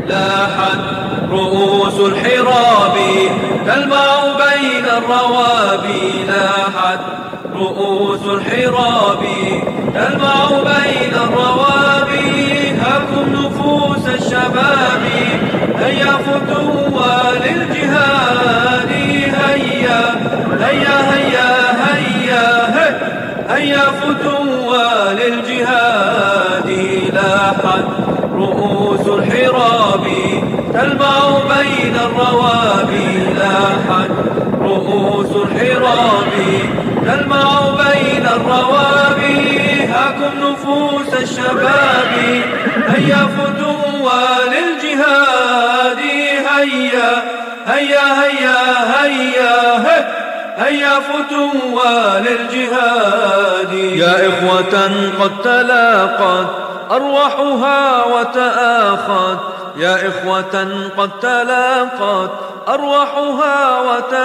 لاحت رؤوس الحراب تلمع بين الروابي، لاحت رؤوس الحراب تلمع بين الروابي. هاكم نفوس الشباب هيا فتوا للجهاد، هيا هيا هيا هيا هيا فتوا للجهاد. لاحت رؤوس الحراب تلمع بين الروابي، لاحت رؤوس الحراب تلمع بين الروابي. هاكم نفوس الشباب هيا فتوا للجهاد، هيا هيا هيا هيا هيا فتوا للجهاد. يا إخوة قد تلاقت أرواحها وتآخت، يا إخوة قد تلاقت أرواحها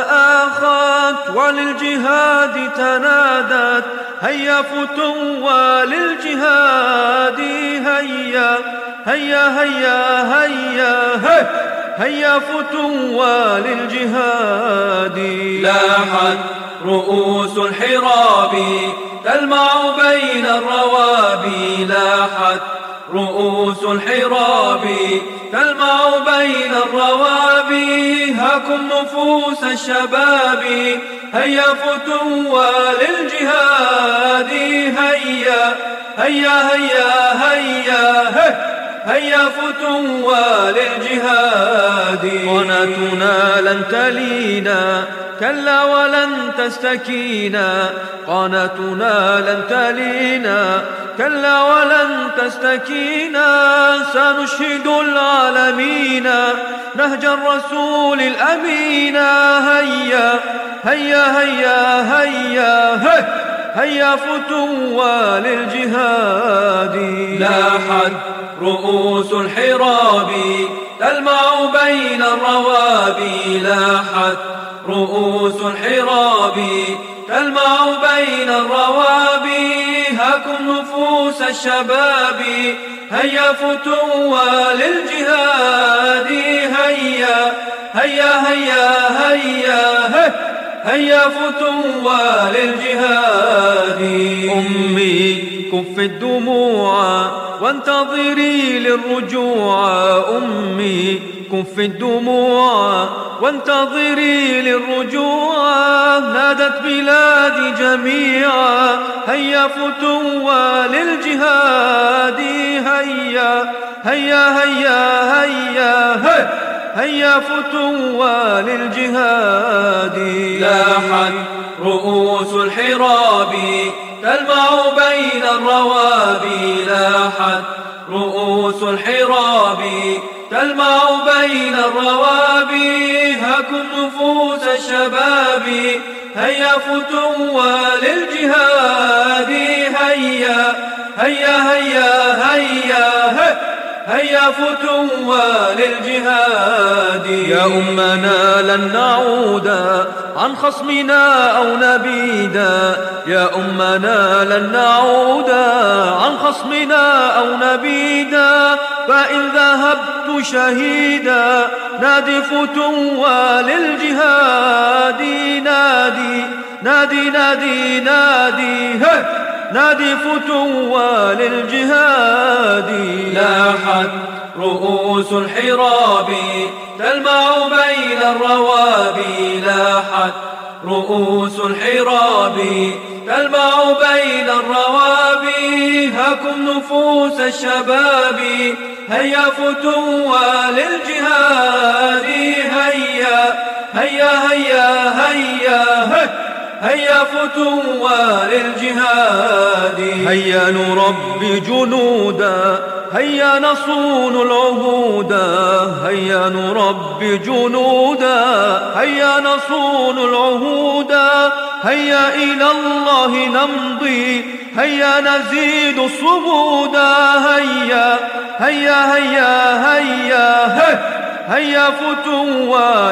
وتآخت، وللجهاد تنادت هيا فتوا للجهاد. هيا هيا هيا هيا هيا فتوا للجهاد. لاحت رؤوس الحراب تلمع بين الروابي، لاحت رؤوس الحراب تلمع بين الروابي. هاكم نفوس الشباب هيا فتوا للجهاد، هيا هيا هيا هيا هيا فتوا للجهاد. قناتنا لن تلينا كلا ولن تستكينا، قناتنا لن تلينا كلا ولن تستكينا. سنشهد العالمين نهج الرسول الأمين. هيا هيا هيا هيا هيا فتوا للجهاد. لاحت رؤوس الحراب تلمع بين الروابي، لاحت رؤوس الحراب تلمع بين الروابي. هاكم نفوس الشباب هيا فتوا للجهاد، هيا هيا هيا هيا هيا فتوا للجهاد. أمي كف الدموع وانتظري للرجوع، أمي كف الدموع وانتظري للرجوع. نادت بلادي جميعا هيا فتوا للجهاد، هيا هيا هيا هيا هيا فتوا للجهاد. لاحت رؤوس الحراب تلمع بين الروابي، لاحت رؤوس الحراب تلمع بين الروابي. هاكم نفوس الشباب هيا فتوا للجهاد، هيا هيا هيا هيا هيا فتوا للجهاد. يا أمنا لن نعود عن خصمنا أو نبيدا، يا أمنا لن نعود عن خصمنا أو نبيدا. فإن ذهبت شهيدا نادي فتوا للجهاد، نادي نادي نادي نادي نادي فتوا للجهاد. لاحت رؤوس الحراب تلمع بين الروابي، لاحت رؤوس الحراب تلمع بين الروابي. هاكم نفوس الشباب هيا فتوا للجهاد، هيا هيا هيا هيا هيا فتوا للجهاد. هيا نربي جنودا هيا نصون العهودا، هيا نربي جنودا هيا نصون العهودا. هيا إلى الله نمضي هيا نزيد الصمودا، هيا هيا هيا هيا هيا فتوا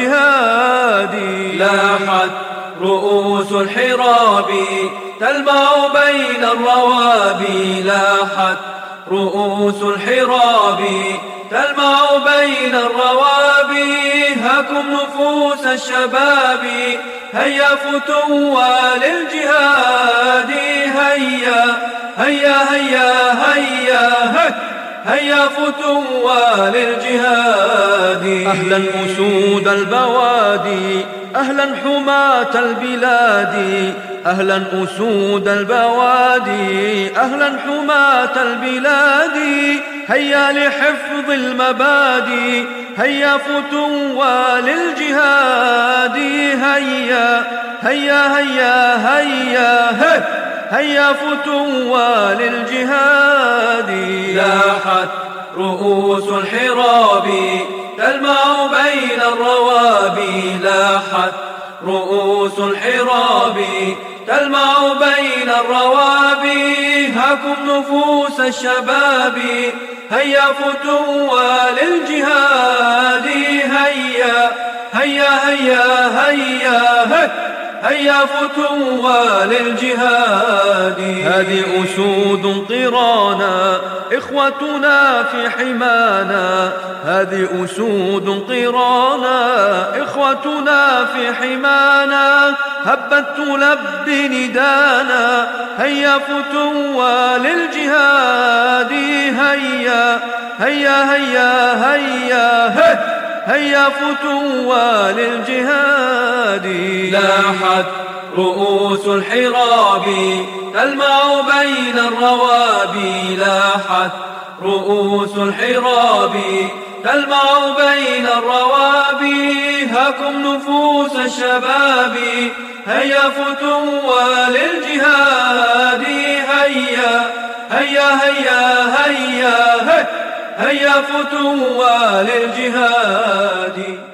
للجهاد. لاحت رؤوس الحراب تلمع بين الروابي، لاحت رؤوس الحراب تلمع بين الروابي. هاكم نفوس الشباب هيا فتوا للجهاد. هيا هيا هيا هيا هيا فتوا للجهاد. أهلا أسود البوادي، أهلا حماة البلاد، أهلا أسود البوادي، أهلا حماة البلاد. هيا لحفظ المبادئ، هيا فتوا للجهاد. هيا هيا هيا هيا هيا فتوا للجهاد. لاحت رؤوس الحراب تلمع بين الروابي. لاحت رؤوس الحراب تلمع بين الروابي. هاكم نفوس الشباب هيا فتوا للجهاد. هيا هيا هيا هيا هيا فتوا للجهاد. هذه أسود قرانا إخوتنا في حمانا، هذه أسود قرانا إخوتنا في حمانا. هبت تلبي ندانا هيا فتوا للجهاد. هيا هيا هيا هيا هيا فتوا للجهاد. لاحت رؤوس الحراب تلمع بين الروابي. لاحت رؤوس الحراب تلمع بين الروابي. هاكم نفوس الشباب هيا فتوا للجهاد. هيا هيا هيا هيا هيا فتوا للجهاد.